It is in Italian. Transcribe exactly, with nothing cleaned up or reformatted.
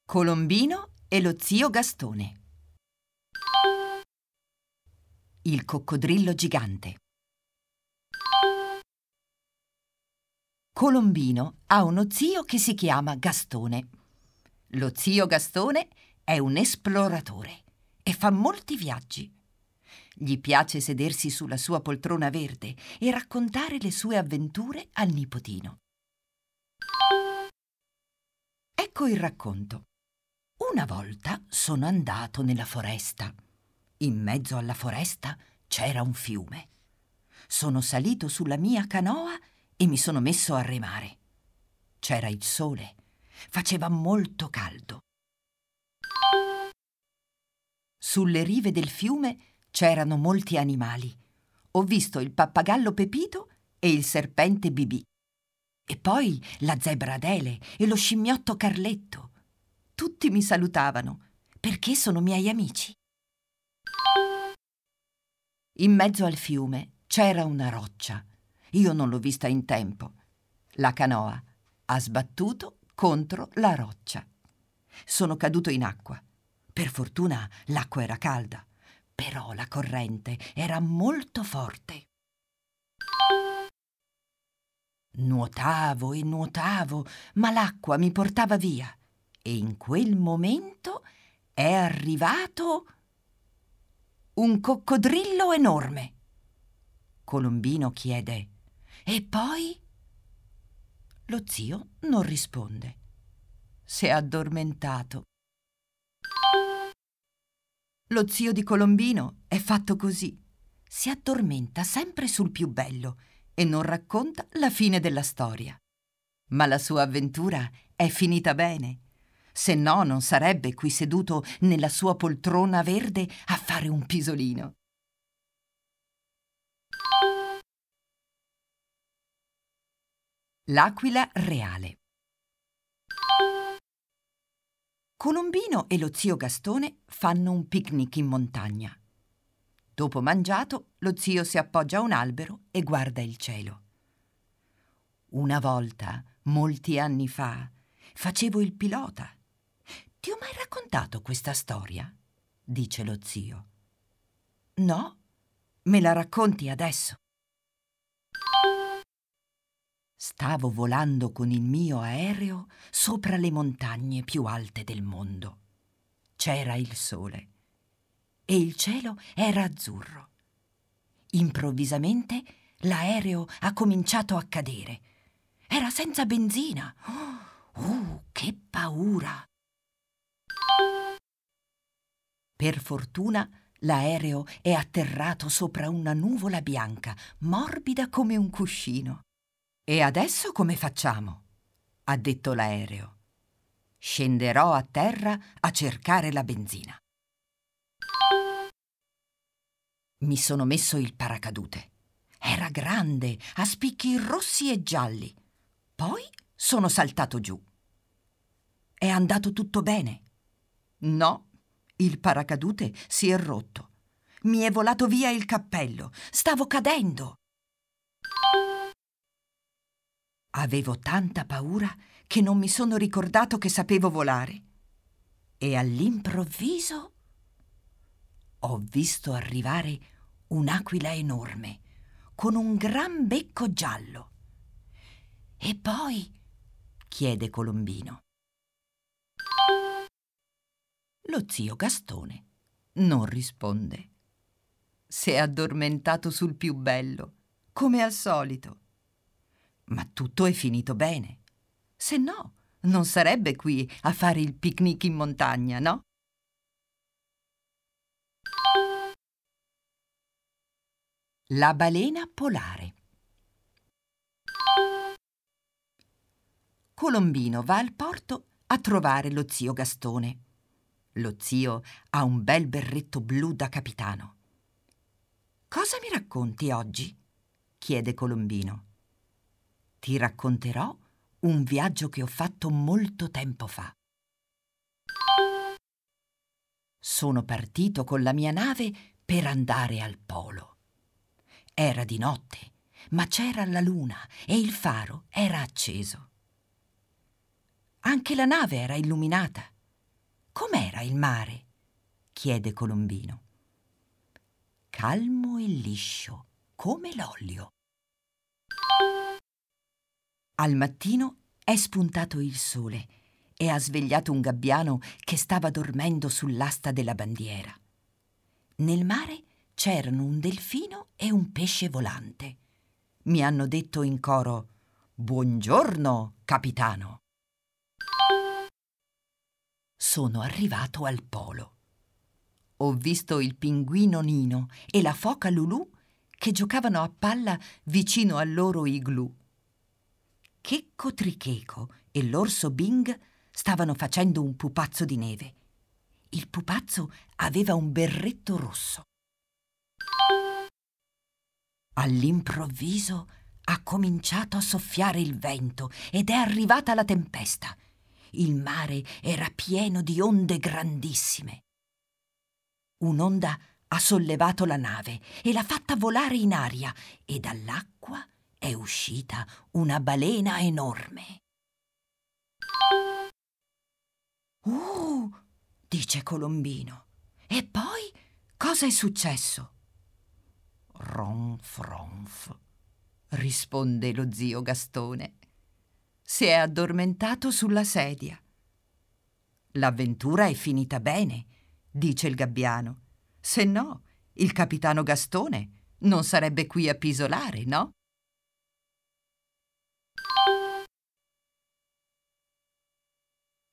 Colombino e lo zio Gastone. Il coccodrillo gigante. Colombino ha uno zio che si chiama Gastone. Lo zio Gastone è un esploratore e fa molti viaggi. Gli piace sedersi sulla sua poltrona verde e raccontare le sue avventure al nipotino. Ecco il racconto. Una volta sono andato nella foresta. In mezzo alla foresta c'era un fiume. Sono salito sulla mia canoa e mi sono messo a remare. C'era il sole. Faceva molto caldo. Sulle rive del fiume c'erano molti animali. Ho visto il pappagallo Pepito e il serpente Bibì. E poi la zebra Adele e lo scimmiotto Carletto. Tutti mi salutavano, perché sono miei amici. In mezzo al fiume c'era una roccia. Io non l'ho vista in tempo. La canoa ha sbattuto contro la roccia. Sono caduto in acqua. Per fortuna l'acqua era calda, però la corrente era molto forte. Nuotavo e nuotavo, ma l'acqua mi portava via. E in quel momento è arrivato un coccodrillo enorme. Colombino chiede: «E poi?» Lo zio non risponde. Si è addormentato. Lo zio di Colombino è fatto così. Si addormenta sempre sul più bello e non racconta la fine della storia. Ma la sua avventura è finita bene. Se no, non sarebbe qui seduto nella sua poltrona verde a fare un pisolino. L'aquila reale. Colombino e lo zio Gastone fanno un picnic in montagna. Dopo mangiato, lo zio si appoggia a un albero e guarda il cielo. Una volta, molti anni fa, facevo il pilota. «Ti ho mai raccontato questa storia?» dice lo zio. «No, me la racconti adesso?» Stavo volando con il mio aereo sopra le montagne più alte del mondo. C'era il sole e il cielo era azzurro. Improvvisamente l'aereo ha cominciato a cadere. Era senza benzina. Oh, uh, che paura! Per fortuna l'aereo è atterrato sopra una nuvola bianca, morbida come un cuscino. «E adesso come facciamo?» ha detto l'aereo. «Scenderò a terra a cercare la benzina». Mi sono messo il paracadute. Era grande, a spicchi rossi e gialli. Poi sono saltato giù. È andato tutto bene? No, il paracadute si è rotto. Mi è volato via il cappello. Stavo cadendo. Avevo tanta paura che non mi sono ricordato che sapevo volare. E all'improvviso ho visto arrivare un'aquila enorme con un gran becco giallo. «E poi?» chiede Colombino. Lo zio Gastone non risponde. Si è addormentato sul più bello, come al solito. Ma tutto è finito bene. Se no, non sarebbe qui a fare il picnic in montagna, no? La balena polare. Colombino va al porto a trovare lo zio Gastone. Lo zio ha un bel berretto blu da capitano. «Cosa mi racconti oggi?» chiede Colombino. «Ti racconterò un viaggio che ho fatto molto tempo fa. Sono partito con la mia nave per andare al polo. Era di notte, ma c'era la luna e il faro era acceso. Anche la nave era illuminata Com'era il mare? Chiede Colombino. Calmo e liscio, come l'olio. Al mattino è spuntato il sole e ha svegliato un gabbiano che stava dormendo sull'asta della bandiera. Nel mare c'erano un delfino e un pesce volante. Mi hanno detto in coro: «Buongiorno, capitano!» Sono arrivato al polo. Ho visto il pinguino Nino e la foca Lulù che giocavano a palla vicino al loro igloo. Checco Tricheco e l'orso Bing stavano facendo un pupazzo di neve. Il pupazzo aveva un berretto rosso. All'improvviso ha cominciato a soffiare il vento ed è arrivata la tempesta. Il mare era pieno di onde grandissime. Un'onda ha sollevato la nave e l'ha fatta volare in aria e dall'acqua è uscita una balena enorme. «Uh!» dice Colombino. «E poi cosa è successo?» «Ronf, ronf», risponde lo zio Gastone. Si è addormentato sulla sedia. «L'avventura è finita bene», dice il gabbiano. «Se no, il capitano Gastone non sarebbe qui a pisolare, no?»